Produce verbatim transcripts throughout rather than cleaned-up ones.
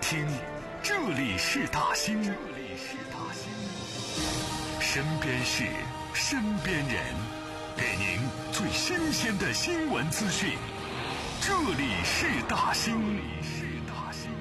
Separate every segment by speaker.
Speaker 1: 兴，这里是大兴，这里是大兴。身边事，身边人，给您最新鲜的新闻资讯。这里是大兴，这里是大兴。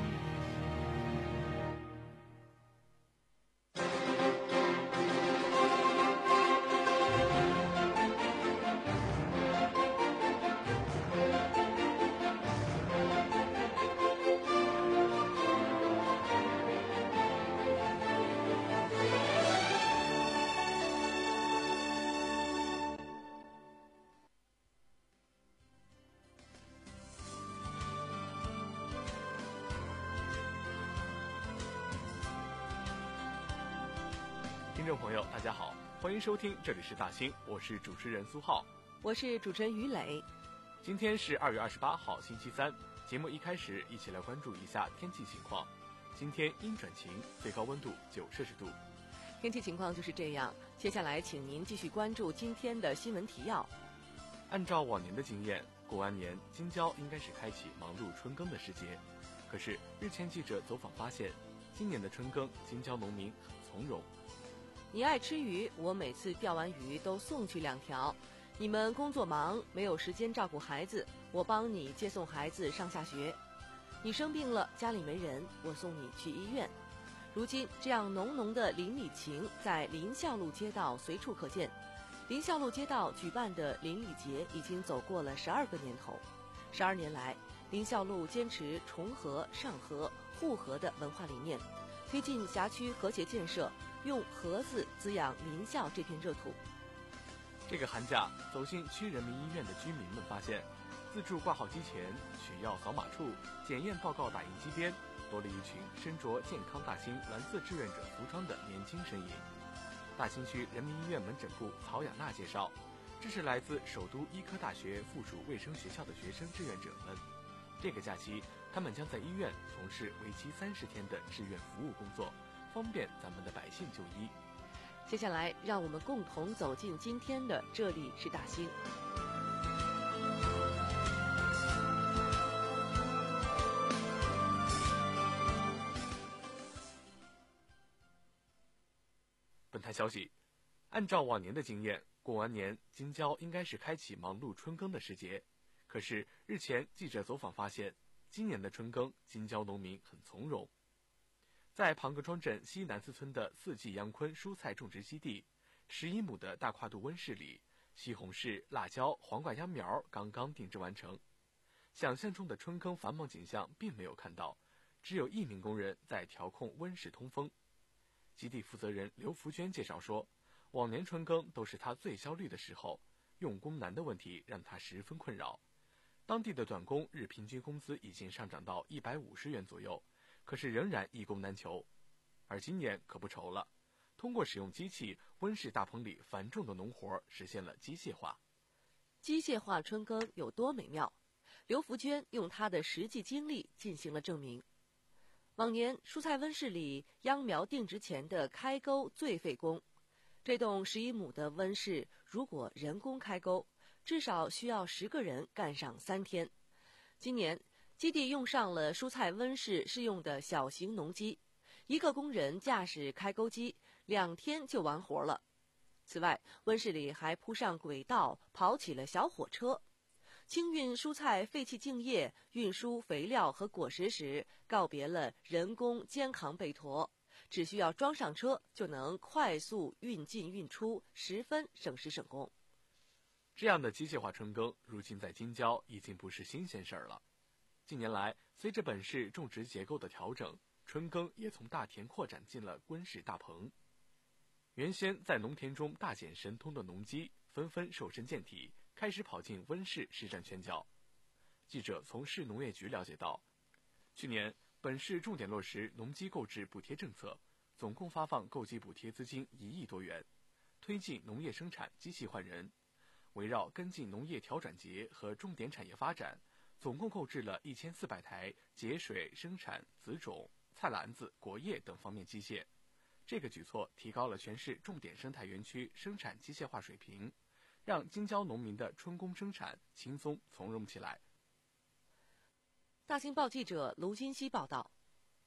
Speaker 2: 听众朋友大家好，欢迎收听这里是大兴，我是主持人苏浩，
Speaker 3: 我是主持人于磊。
Speaker 2: 今天是二月二十八号星期三，节目一开始一起来关注一下天气情况。今天阴转晴，最高温度九摄氏度。
Speaker 3: 天气情况就是这样，接下来请您继续关注今天的新闻提要。
Speaker 2: 按照往年的经验，过完年京郊应该是开启忙碌春耕的时节，可是日前记者走访发现，今年的春耕京郊农民很从容。
Speaker 3: 你爱吃鱼，我每次钓完鱼都送去两条。你们工作忙，没有时间照顾孩子，我帮你接送孩子上下学。你生病了，家里没人，我送你去医院。如今这样浓浓的邻里情在临孝路街道随处可见。临孝路街道举办的邻里节已经走过了十二个年头。十二年来，临孝路坚持重和、上和、互和的文化理念，推进辖区和谐建设，用和字滋养临孝这片热土。
Speaker 2: 这个寒假走进区人民医院的居民们发现，自助挂号机前、取药扫码处、检验报告打印机边，多了一群身着健康大兴蓝色志愿者服装的年轻身影。大兴区人民医院门诊部曹雅娜介绍，这是来自首都医科大学附属卫生学校的学生志愿者们。这个假期，他们将在医院从事为期三十天的志愿服务工作，方便咱们的百姓就医。
Speaker 3: 接下来，让我们共同走进今天的这里是大兴。
Speaker 2: 本台消息，按照往年的经验，过完年京郊应该是开启忙碌春耕的时节。可是日前记者走访发现，今年的春耕京郊农民很从容。在庞各庄镇西南四村的四季阳坤蔬菜种植基地，十一亩的大跨度温室里，西红柿、辣椒、黄瓜秧苗刚刚定植完成。想象中的春耕繁忙景象并没有看到，只有一名工人在调控温室通风。基地负责人刘福娟介绍说，往年春耕都是他最焦虑的时候，用工难的问题让他十分困扰。当地的短工日平均工资已经上涨到一百五十元左右，可是仍然一工难求。而今年可不愁了，通过使用机器，温室大棚里繁重的农活实现了机械化。
Speaker 3: 机械化春耕有多美妙？刘福娟用她的实际经历进行了证明。往年蔬菜温室里秧苗定植前的开沟最费工，这栋十一亩的温室如果人工开沟，至少需要十个人干上三天。今年基地用上了蔬菜温室适用的小型农机，一个工人驾驶开沟机，两天就完活了。此外，温室里还铺上轨道，跑起了小火车。清运蔬菜废弃茎叶，运输肥料和果实时，告别了人工肩扛背驮，只需要装上车就能快速运进运出，十分省时省工。
Speaker 2: 这样的机械化春耕，如今在京郊已经不是新鲜事儿了。近年来，随着本市种植结构的调整，春耕也从大田扩展进了温室大棚。原先在农田中大显神通的农机，纷纷瘦身健体，开始跑进温室施展拳脚。记者从市农业局了解到，去年本市重点落实农机购置补贴政策，总共发放购机补贴资金一亿多元，推进农业生产机器换人。围绕跟进农业调转节和重点产业发展，总共购置了一千四百台节水、生产、籽种、菜篮子、果叶等方面机械。这个举措提高了全市重点生态园区生产机械化水平，让京郊农民的春工生产轻松从容起来。
Speaker 3: 大兴报记者卢金熙报道，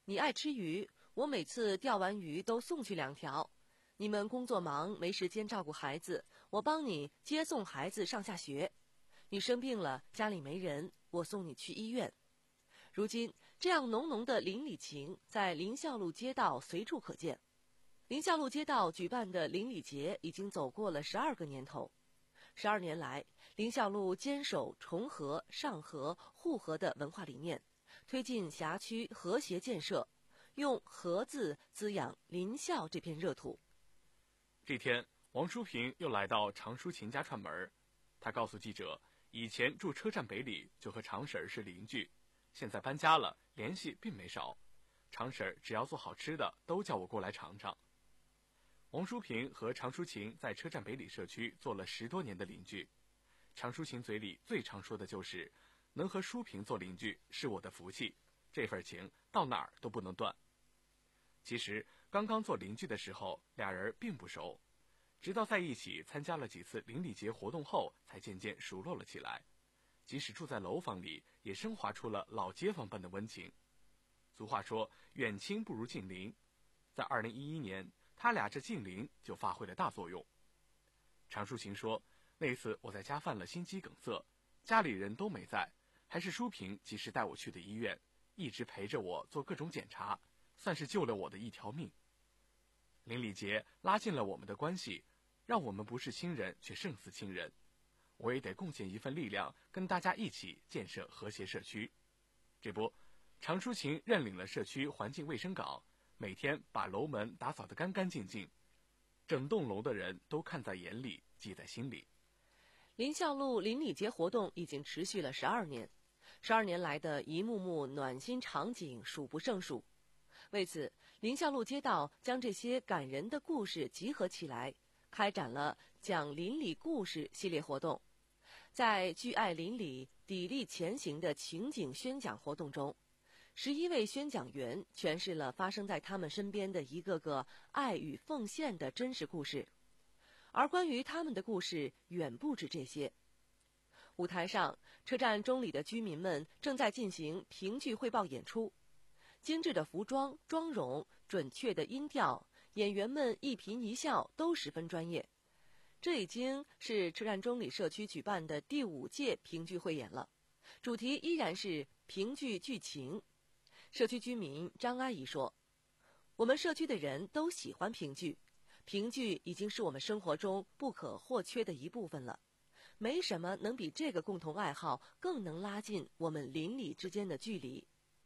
Speaker 3: 你爱吃鱼，我每次钓完鱼都送去两条。你们工作忙，没时间照顾孩子，我帮你接送孩子上下学。你生病了，家里没人，我送你去医院。如今，这样浓浓的邻里情在临孝路街道随处可见。临孝路街道举办的邻里节已经走过了十二个年头。十二年来，临孝路坚守重和、上和、互和的文化理念，推进辖区和谐建设，用和字滋养临孝这片热土。
Speaker 2: 这天，王淑平又来到常淑琴家串门。他告诉记者，以前住车站北里就和常婶儿是邻居，现在搬家了，联系并没少。常婶儿只要做好吃的，都叫我过来尝尝。王淑平和常淑琴在车站北里社区做了十多年的邻居。常淑琴嘴里最常说的就是能和淑平做邻居是我的福气，这份情到哪儿都不能断。其实刚刚做邻居的时候，俩人并不熟，直到在一起参加了几次邻里节活动后，才渐渐熟络了起来。即使住在楼房里，也升华出了老街坊般的温情。俗话说，远亲不如近邻。在二零一一年，他俩这近邻就发挥了大作用。常淑琴说，那次我在家犯了心肌梗塞，家里人都没在，还是淑平及时带我去的医院，一直陪着我做各种检查，算是救了我的一条命。邻里节拉近了我们的关系，让我们不是亲人却胜似亲人。我也得贡献一份力量，跟大家一起建设和谐社区。这不，常淑琴认领了社区环境卫生岗，每天把楼门打扫得干干净净，整栋楼的人都看在眼里，记在心里。
Speaker 3: 临孝路邻里节活动已经持续了十二年，十二年来的一幕幕暖心场景数不胜数。为此，临孝路街道将这些感人的故事集合起来，开展了讲邻里故事系列活动。在聚爱邻里、砥砺前行的情景宣讲活动中，十一位宣讲员诠释了发生在他们身边的一个个爱与奉献的真实故事。而关于他们的故事，远不止这些。舞台上，车站中里的居民们正在进行评剧汇报演出。精致的服装、妆容、准确的音调，演员们一颦一笑都十分专业。这已经是车站中里社区举办的第五届评剧汇演了，主题依然是评剧剧情。社区居民张阿姨说，我们社区的人都喜欢评剧，评剧已经是我们生活中不可或缺的一部分了，没什么能比这个共同爱好更能拉近我们邻里之间的距离。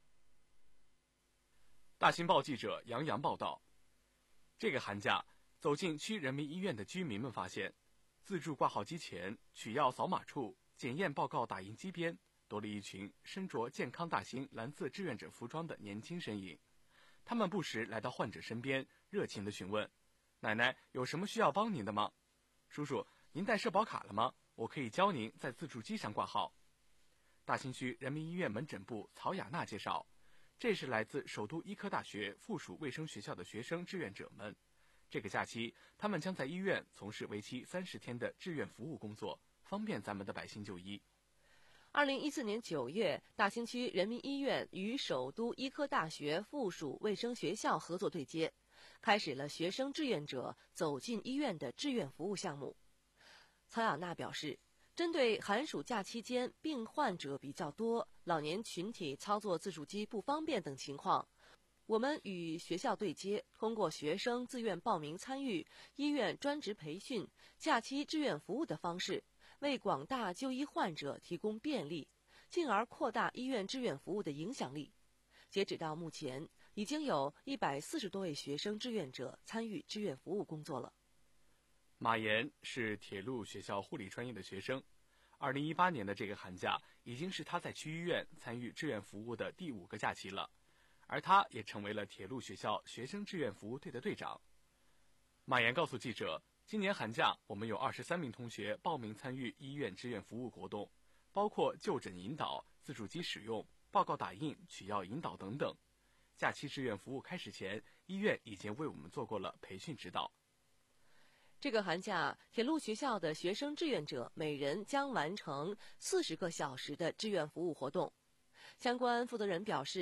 Speaker 2: 大新报记者杨洋报道，这个寒假走进区人民医院的居民们发现，自助挂号机前、取药扫码处、检验报告打印机边多了一群身着健康大兴蓝色志愿者服装的年轻身影。他们不时来到患者身边，热情地询问：奶奶有什么需要帮您的吗？叔叔，您带社保卡了吗？我可以教您在自助机上挂号。大兴区人民医院门诊部曹雅娜介绍，这是来自首都医科大学附属卫生学校的学生志愿者们。这个假期，他们将在医院从事为期三十天的志愿服务工作，方便咱们的百姓就医。
Speaker 3: 二零一四年九月，大兴区人民医院与首都医科大学附属卫生学校合作对接，开始了学生志愿者走进医院的志愿服务项目。曹雅娜表示，针对寒暑假期间病患者比较多、老年群体操作自助机不方便等情况，我们与学校对接，通过学生自愿报名参与、医院专职培训、假期志愿服务的方式，为广大就医患者提供便利，进而扩大医院志愿服务的影响力。截止到目前，已经有一百四十多位学生志愿者参与志愿服务工作了。
Speaker 2: 马岩是铁路学校护理专业的学生，二零一八年的这个寒假已经是他在区医院参与志愿服务的第五个假期了，而他也成为了铁路学校学生志愿服务队的队长。马岩告诉记者，今年寒假我们有二十三名同学报名参与医院志愿服务活动，包括就诊引导、自助机使用、报告打印、取药引导等等。假期志愿服务开始前，医院已经为我们做过了培训指导。
Speaker 3: 这个寒假，铁路学校的学生志愿者每人将完成四十个小时的志愿服务活动。相关负责人表示，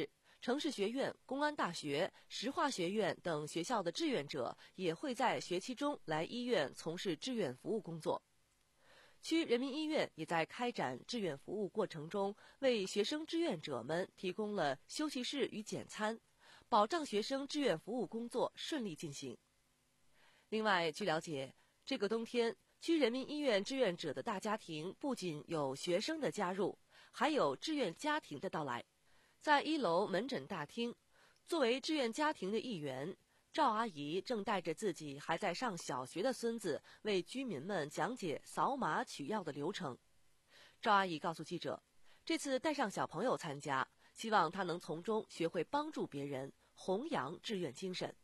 Speaker 3: 城市学院、公安大学、石化学院等学校的志愿者也会在学期中来医院从事志愿服务工作。区人民医院也在开展志愿服务过程中，为学生志愿者们提供了休息室与简餐，保障学生志愿服务工作顺利进行。另外，据了解，这个冬天，区人民医院志愿者的大家庭不仅有学生的加入，还有志愿家庭的到来。在一楼门诊大厅，作为志愿家庭的一员，赵阿姨正带着自己还在上小学的孙子，为居民们讲解扫码取药的流程。赵阿姨告诉记者，这次带上小朋友参加，希望他能从中学会帮助别人，弘扬志愿精神。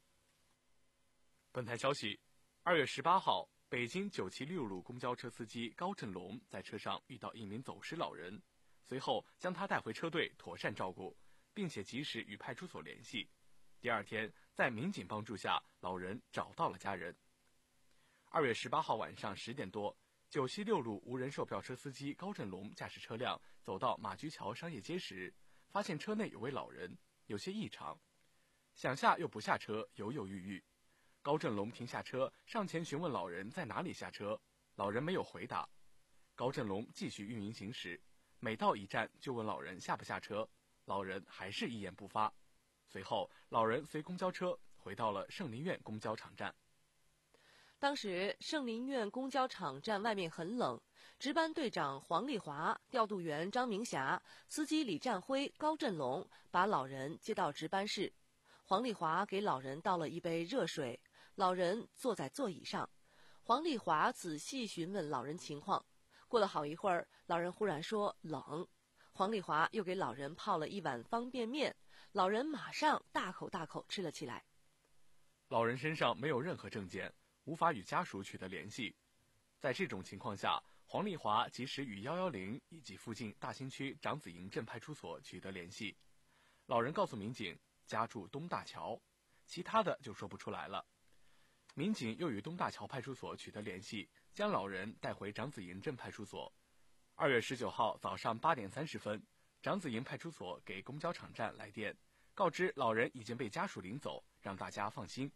Speaker 2: 本台消息，二月十八号，北京九七六路公交车司机高振龙在车上遇到一名走失老人，随后将他带回车队妥善照顾，并且及时与派出所联系。第二天，在民警帮助下，老人找到了家人。二月十八号晚上十点多，九七六路无人售票车司机高振龙驾驶车辆走到马驹桥商业街时，发现车内有位老人，有些异常，想下又不下车，犹犹豫豫。高振龙停下车，上前询问老人在哪里下车，老人没有回答。高振龙继续运营行驶，每到一站就问老人下不下车，老人还是一言不发。随后，老人随公交车回到了圣林苑公交场站。
Speaker 3: 当时，圣林苑公交场站外面很冷，值班队长黄丽华、调度员张明霞、司机李占辉、高振龙把老人接到值班室。黄丽华给老人倒了一杯热水，老人坐在座椅上。黄丽华仔细询问老人情况，过了好一会儿，老人忽然说冷。黄丽华又给老人泡了一碗方便面，老人马上大口大口吃了起来。
Speaker 2: 老人身上没有任何证件，无法与家属取得联系。在这种情况下，黄丽华及时与一一零以及附近大兴区长子营镇派出所取得联系。老人告诉民警，家住东大桥，其他的就说不出来了。民警又与东大桥派出所取得联系，将老人带回长子营镇派出所。二月十九号早上八点三十分，长子营派出所给公交场站来电，告知老人已经被家属领走，让大家放心。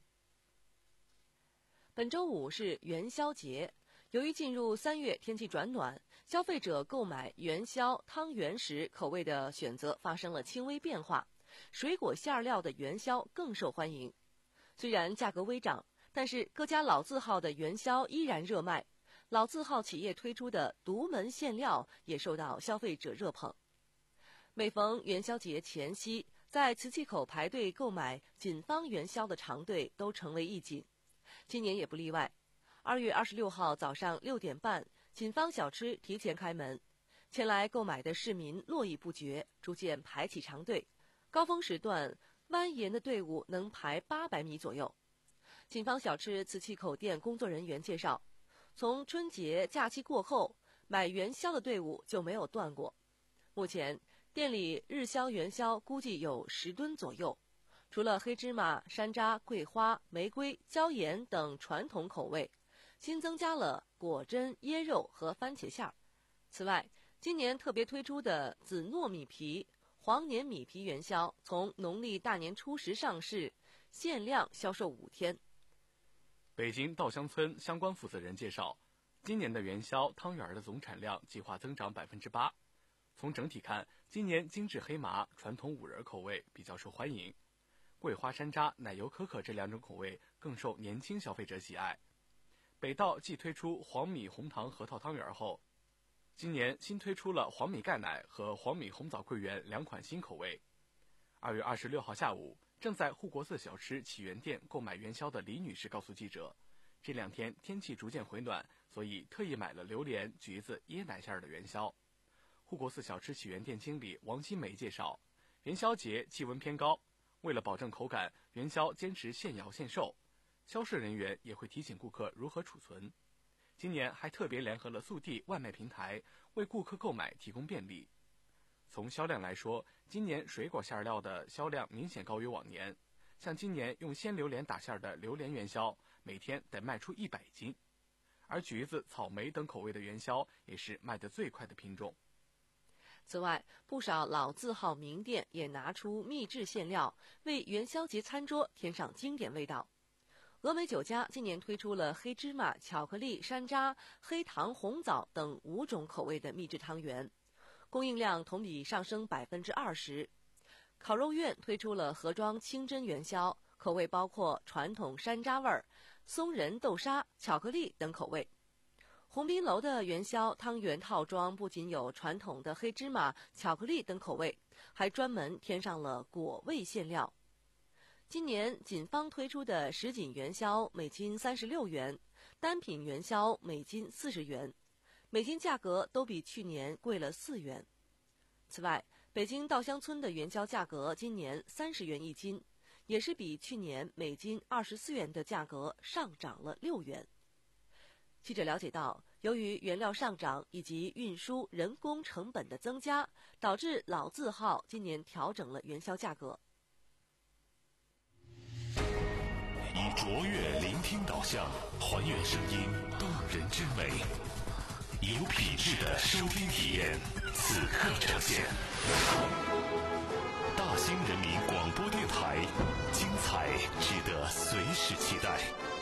Speaker 3: 本周五是元宵节，由于进入三月，天气转暖，消费者购买元宵、汤圆时口味的选择发生了轻微变化，水果馅料的元宵更受欢迎。虽然价格微涨，但是各家老字号的元宵依然热卖。老字号企业推出的独门馅料也受到消费者热捧。每逢元宵节前夕，在瓷器口排队购买锦方元宵的长队都成为一景，今年也不例外。二月二十六号早上六点半，锦方小吃提前开门，前来购买的市民络绎不绝，逐渐排起长队。高峰时段，蜿蜒的队伍能排八百米左右。锦方小吃瓷器口店工作人员介绍，从春节假期过后，买元宵的队伍就没有断过。目前店里日销元宵估计有十吨左右，除了黑芝麻、山楂、桂花、玫瑰、椒盐等传统口味，新增加了果珍、椰肉和番茄馅儿。此外，今年特别推出的紫糯米皮、黄黏米皮元宵，从农历大年初十上市，限量销售五天。
Speaker 2: 北京稻香村相关负责人介绍，今年的元宵汤圆的总产量计划增长百分之八。从整体看，今年精致黑麻、传统五仁口味比较受欢迎，桂花山楂、奶油可可这两种口味更受年轻消费者喜爱。北稻继推出黄米红糖核桃汤圆后，今年新推出了黄米钙奶和黄米红枣桂圆两款新口味。二月二十六号下午，正在护国寺小吃起源店购买元宵的李女士告诉记者，这两天天气逐渐回暖，所以特意买了榴莲、橘子、椰奶馅的元宵。护国寺小吃起源店经理王新梅介绍，元宵节气温偏高，为了保证口感，元宵坚持现摇现售，销售人员也会提醒顾客如何储存。今年还特别联合了速递外卖平台，为顾客购买提供便利。从销量来说，今年水果馅料的销量明显高于往年，像今年用鲜榴莲打馅的榴莲元宵，每天得卖出一百斤，而橘子、草莓等口味的元宵也是卖得最快的品种。
Speaker 3: 此外，不少老字号名店也拿出秘制馅料，为元宵节餐桌添上经典味道。峨眉酒家今年推出了黑芝麻、巧克力、山楂、黑糖、红枣等五种口味的秘制汤圆，供应量同比上升百分之二十。烤肉苑推出了盒装清真元宵，口味包括传统山楂味儿、松仁豆沙、巧克力等口味。鸿宾楼的元宵汤圆套装不仅有传统的黑芝麻、巧克力等口味，还专门添上了果味馅料。今年锦方推出的什锦元宵每斤三十六元，单品元宵每斤四十元，每斤价格都比去年贵了四元。此外，北京稻香村的元宵价格今年三十元一斤，也是比去年每斤二十四元的价格上涨了六元。记者了解到，由于原料上涨以及运输人工成本的增加，导致老字号今年调整了元宵价格。
Speaker 1: 以卓越聆听导向，还原声音动人之美，以有品质的收听体验，此刻呈现。大兴人民广播电台，精彩值得随时期待。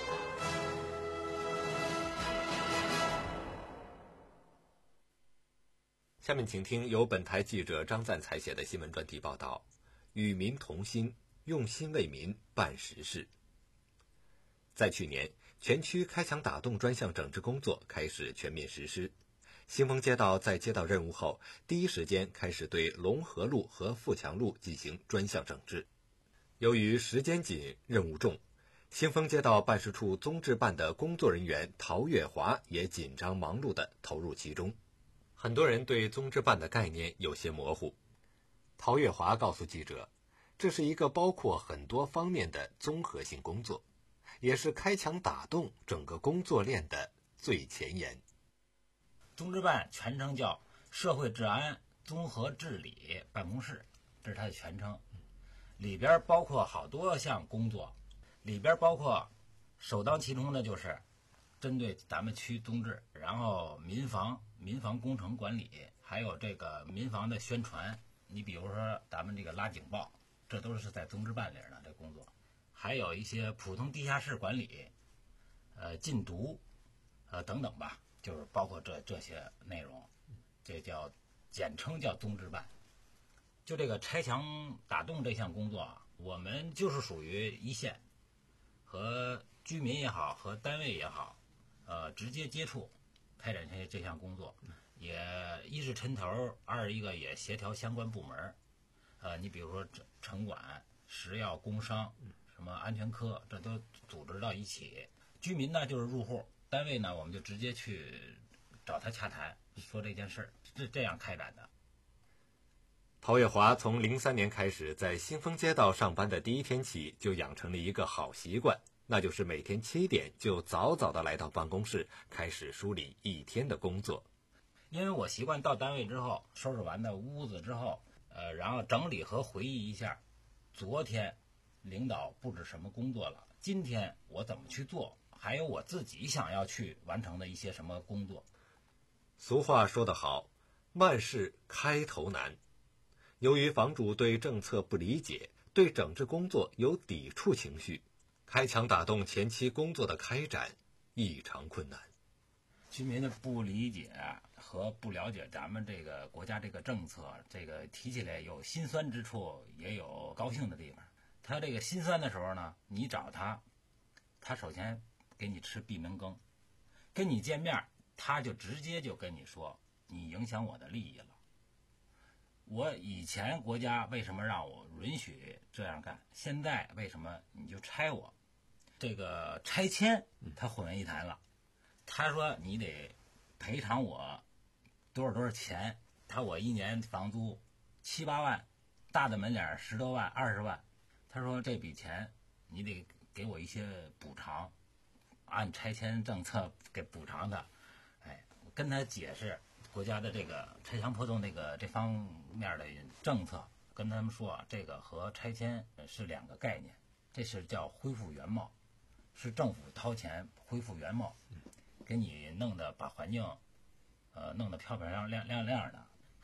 Speaker 4: 下面请听由本台记者张赞采写的新闻专题报道：与民同心，用心为民办实事。在去年，全区开墙打洞专项整治工作开始全面实施。新丰街道在接到任务后，第一时间开始对龙河路和富强路进行专项整治。由于时间紧、任务重，新丰街道办事处综治办的工作人员陶月华也紧张忙碌地投入其中。很多人对综治办的概念有些模糊。陶月华告诉记者，这是一个包括很多方面的综合性工作，也是开墙打洞整个工作链的最前沿。
Speaker 5: 综治办全称叫社会治安综合治理办公室，这是它的全称。里边包括好多项工作，里边包括首当其冲的就是针对咱们区综治，然后民防、民防工程管理，还有这个民防的宣传。你比如说咱们这个拉警报，这都是在综治办里的这工作。还有一些普通地下室管理，呃，禁毒，呃等等吧，就是包括这这些内容，这叫简称叫综治办。就这个拆墙打洞这项工作啊，我们就是属于一线，和居民也好，和单位也好，呃，直接接触，开展这这项工作，也一是抻头，二一个也协调相关部门，呃，你比如说城管、食药、工商。什么安全科，这都组织到一起。居民呢就是入户，单位呢我们就直接去找他洽谈，说这件事儿，是这样开展的。
Speaker 4: 陶月华从零三年开始在新丰街道上班的第一天起，就养成了一个好习惯，那就是每天七点就早早的来到办公室，开始梳理一天的工作。
Speaker 5: 因为我习惯到单位之后，收拾完的屋子之后，呃，然后整理和回忆一下昨天领导布置什么工作了，今天我怎么去做，还有我自己想要去完成的一些什么工作。
Speaker 4: 俗话说得好，万事开头难。由于房主对政策不理解，对整治工作有抵触情绪，开墙打洞前期工作的开展异常困难。
Speaker 5: 居民的不理解和不了解咱们这个国家这个政策，这个提起来有心酸之处，也有高兴的地方。他这个心酸的时候呢，你找他，他首先给你吃闭门羹，跟你见面，他就直接就跟你说，你影响我的利益了。我以前国家为什么让我允许这样干，现在为什么你就拆我？这个拆迁他混为一谈了，他说你得赔偿我多少多少钱，他我一年房租七八万，大的门脸十多万、二十万。他说这笔钱你得给我一些补偿，按拆迁政策给补偿他。哎，我跟他解释国家的这个拆墙破洞这个这方面的政策，跟他们说啊，这个和拆迁是两个概念，这是叫恢复原貌，是政府掏钱恢复原貌，给你弄得把环境呃弄得漂漂亮亮亮亮的。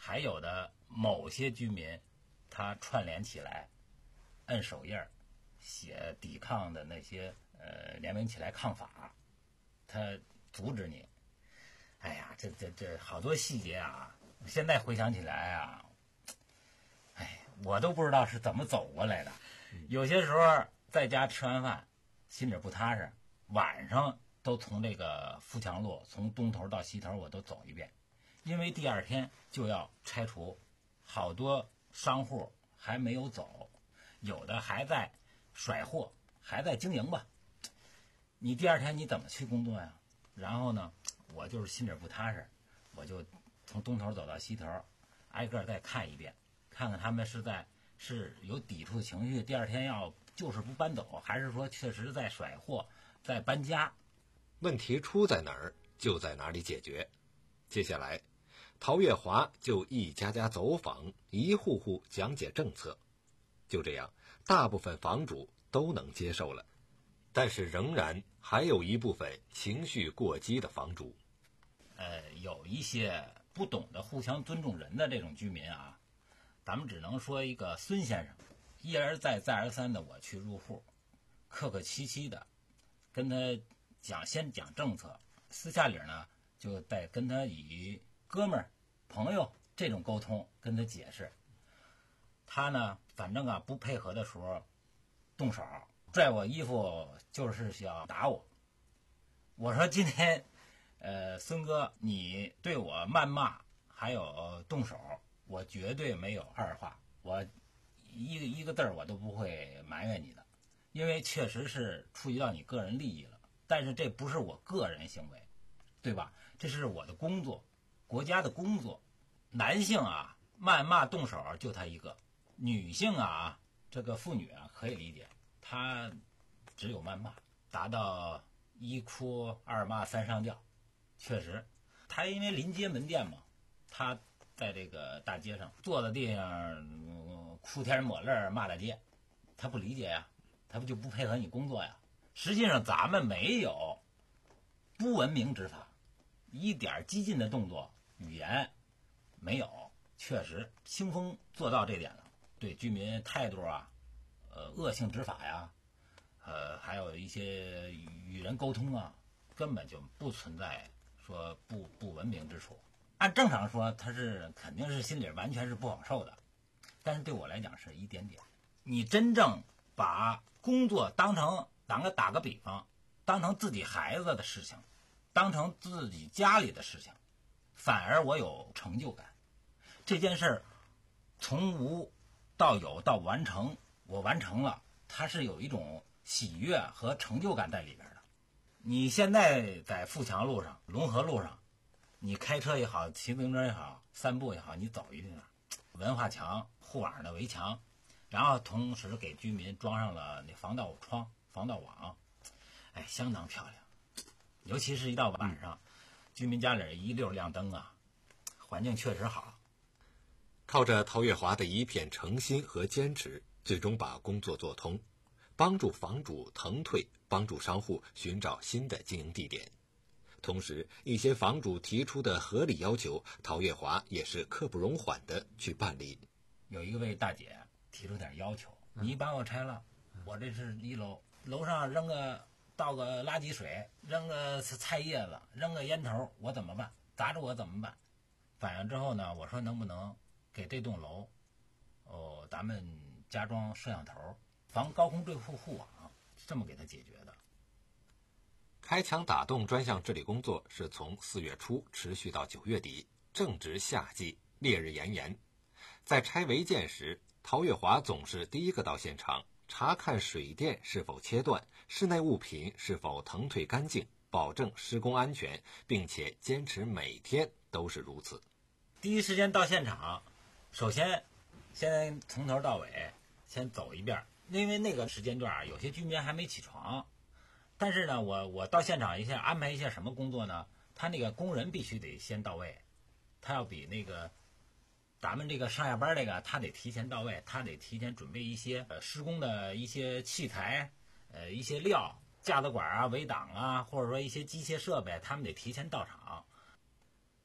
Speaker 5: 还有的某些居民，他串联起来，摁手印儿，写抵抗的那些呃联名起来抗法，他阻止你。哎呀，这这这好多细节啊！现在回想起来啊，哎，我都不知道是怎么走过来的。有些时候在家吃完饭，心里不踏实，晚上都从这个富强路从东头到西头我都走一遍，因为第二天就要拆除，好多商户还没有走，有的还在甩货，还在经营吧。你第二天你怎么去工作呀？然后呢，我就是心里不踏实，我就从东头走到西头，挨个再看一遍，看看他们是在是有抵触情绪，第二天要就是不搬走，还是说确实在甩货，在搬家。
Speaker 4: 问题出在哪儿，就在哪里解决。接下来，陶月华就一家家走访，一户户讲解政策。就这样，大部分房主都能接受了。但是仍然还有一部分情绪过激的房主。
Speaker 5: 呃，有一些不懂得互相尊重人的这种居民啊，咱们只能说一个孙先生，一而再再而三的我去入户，客客气气的跟他讲，先讲政策，私下里呢就得跟他以哥们儿朋友这种沟通跟他解释。他呢反正啊不配合的时候动手拽我衣服，就是想打我。我说今天呃孙哥你对我谩骂还有动手，我绝对没有二话，我一个一个字儿我都不会埋怨你的，因为确实是触及到你个人利益了，但是这不是我个人行为，对吧？这是我的工作，国家的工作。男性啊谩骂动手就他一个，女性啊这个妇女啊可以理解，她只有谩骂，达到一哭二骂三上吊。确实她因为临街门店嘛，她在这个大街上坐在地上、嗯、哭天抹泪骂大街，她不理解呀，她不就不配合你工作呀？实际上咱们没有不文明执法，一点激进的动作语言没有，确实清风做到这点了，对居民态度啊呃恶性执法呀，呃还有一些与人沟通啊，根本就不存在说不不文明之处。按正常说他是肯定是心里完全是不好受的，但是对我来讲是一点点。你真正把工作当成咱个打个比方，当成自己孩子的事情，当成自己家里的事情，反而我有成就感。这件事儿从无到有到完成，我完成了，它是有一种喜悦和成就感在里边的。你现在在富强路上、龙河路上，你开车也好，骑自行车也好，散步也好，你走一下，文化墙、护网的围墙，然后同时给居民装上了那防盗窗、防盗网，哎，相当漂亮。尤其是一到晚上，居民家里一溜亮灯啊，环境确实好。
Speaker 4: 靠着陶月华的一片诚心和坚持，最终把工作做通，帮助房主腾退，帮助商户寻找新的经营地点。同时，一些房主提出的合理要求，陶月华也是刻不容缓的去办理。
Speaker 5: 有一位大姐提出点要求，你把我拆了，我这是一楼，楼上扔个倒个垃圾水，扔个菜叶子，扔个烟头，我怎么办？砸着我怎么办？反映之后呢，我说能不能给这栋楼哦咱们加装摄像头，防高空坠护护网，这么给他解决的。
Speaker 4: 开墙打洞专项治理工作是从四月初持续到九月底，正值夏季，烈日炎炎。在拆违建时，陶月华总是第一个到现场，查看水电是否切断，室内物品是否腾退干净，保证施工安全，并且坚持每天都是如此。
Speaker 5: 第一时间到现场，首先先从头到尾先走一遍，因为那个时间段有些居民还没起床。但是呢，我我到现场一下安排一下什么工作呢？他那个工人必须得先到位，他要比那个咱们这个上下班这个他得提前到位，他得提前准备一些呃施工的一些器材，呃一些料，架子管啊、围挡啊，或者说一些机械设备，他们得提前到场。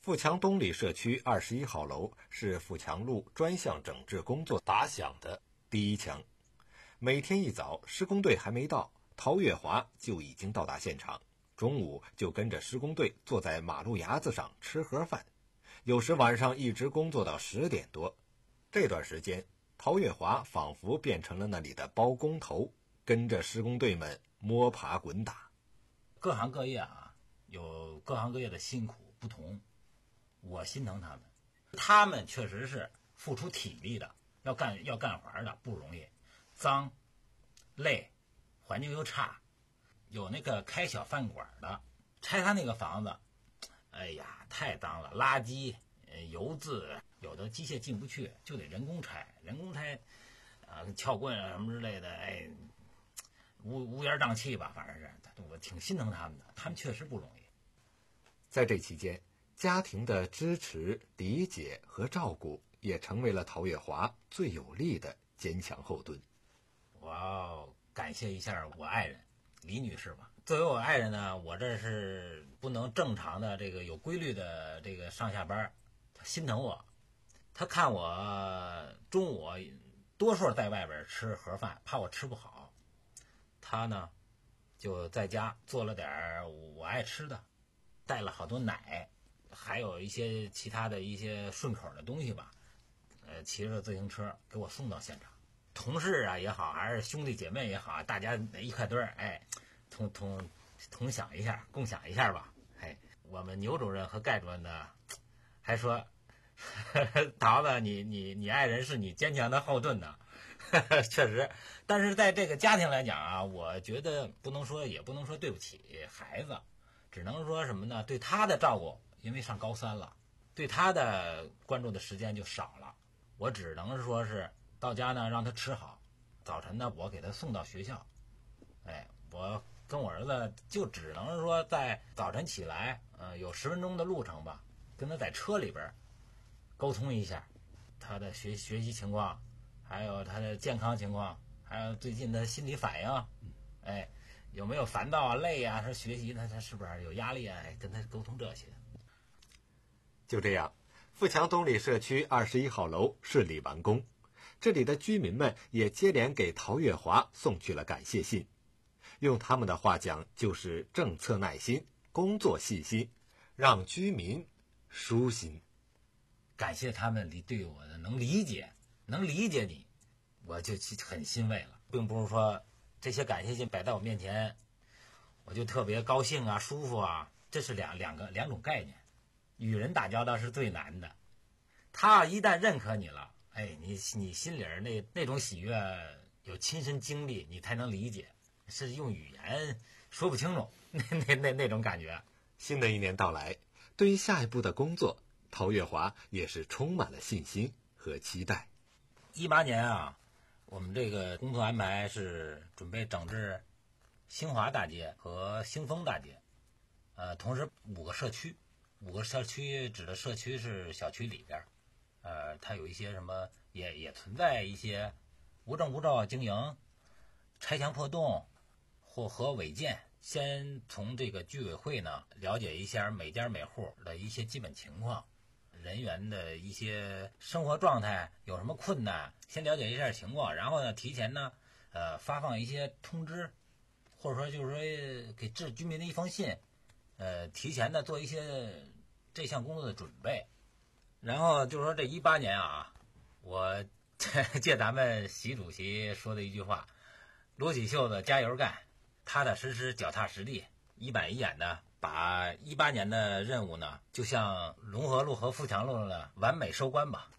Speaker 4: 富强东里社区二十一号楼是富强路专项整治工作打响的第一枪。每天一早，施工队还没到，陶月华就已经到达现场，中午就跟着施工队坐在马路牙子上吃盒饭，有时晚上一直工作到十点多。这段时间，陶月华仿佛变成了那里的包工头，跟着施工队们摸爬滚打。
Speaker 5: 各行各业啊，有各行各业的辛苦不同，我心疼他们，他们确实是付出体力的，要干要干活的，不容易，脏、累，环境又差，有那个开小饭馆的，拆他那个房子，哎呀，太脏了，垃圾、油渍，有的机械进不去，就得人工拆，人工拆，啊、呃，撬棍啊什么之类的，哎，乌乌烟瘴气吧，反正是，我挺心疼他们的，他们确实不容易。
Speaker 4: 在这期间，家庭的支持、理解和照顾也成为了陶月华最有力的坚强后盾。
Speaker 5: 我要感谢一下我爱人李女士吧。作为我爱人呢，我这是不能正常的这个有规律的这个上下班，她心疼我，她看我中午多数在外边吃盒饭，怕我吃不好，她呢就在家做了点我爱吃的，带了好多奶，还有一些其他的一些顺口的东西吧，呃，骑着自行车给我送到现场。同事啊也好，还是兄弟姐妹也好，大家一块堆儿，哎，同同同享一下，共享一下吧。哎，我们牛主任和盖主任呢，还说，呵呵桃子，你你你爱人是你坚强的后盾呢。确实，但是在这个家庭来讲啊，我觉得不能说，也不能说对不起孩子，只能说什么呢？对他的照顾，因为上高三了，对他的关注的时间就少了。我只能说是到家呢让他吃好，早晨呢我给他送到学校。哎，我跟我儿子就只能说在早晨起来，呃，有十分钟的路程吧，跟他在车里边沟通一下他的学学习情况，还有他的健康情况，还有最近的心理反应，哎，有没有烦躁啊、累啊？他学习他他是不是有压力啊？哎，跟他沟通这些。
Speaker 4: 就这样，富强东里社区二十一号楼顺利完工，这里的居民们也接连给陶月华送去了感谢信。用他们的话讲，就是政策耐心，工作细心，让居民舒心。
Speaker 5: 感谢他们理对我的能理解，能理解你，我就很欣慰了，并不是说这些感谢信摆在我面前，我就特别高兴啊、舒服啊，这是两两个两种概念。与人打交道是最难的，他一旦认可你了，哎，你你心里那那种喜悦，有亲身经历，你才能理解，是用语言说不清楚，那那那那种感觉。
Speaker 4: 新的一年到来，对于下一步的工作，陶月华也是充满了信心和期待。
Speaker 5: 一八年啊，我们这个工作安排是准备整治兴华大街和兴丰大街，呃，同时五个社区。五个社区指的社区是小区里边，呃，它有一些什么也也存在一些无证无照经营、拆墙破洞或和违建。先从这个居委会呢了解一下每家每户的一些基本情况，人员的一些生活状态有什么困难，先了解一下情况，然后呢提前呢呃发放一些通知，或者说就是说给致居民的一封信。呃，提前的做一些这项工作的准备，然后就是说这一八年啊，我借咱们习主席说的一句话，撸起袖子加油干，踏踏实实脚踏实地，一板一眼的把一八年的任务呢，就像龙河路和富强路呢完美收官吧。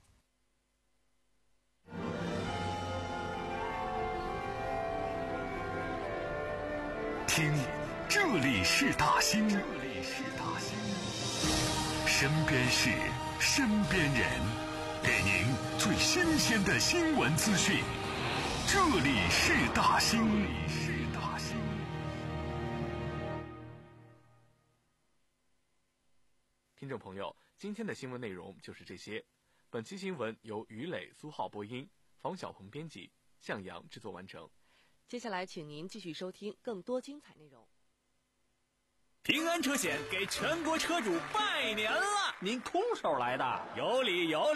Speaker 1: 听。这里是大兴，这里是大兴，身边事，身边人，给您最新鲜的新闻资讯。这里是大兴，这里是大兴。
Speaker 2: 听众朋友，今天的新闻内容就是这些。本期新闻由于磊、苏浩播音，房小鹏编辑，向阳制作完成。
Speaker 3: 接下来，请您继续收听更多精彩内容。
Speaker 6: 平安车险给全国车主拜年了！ 您空手来的？
Speaker 7: 有理有理。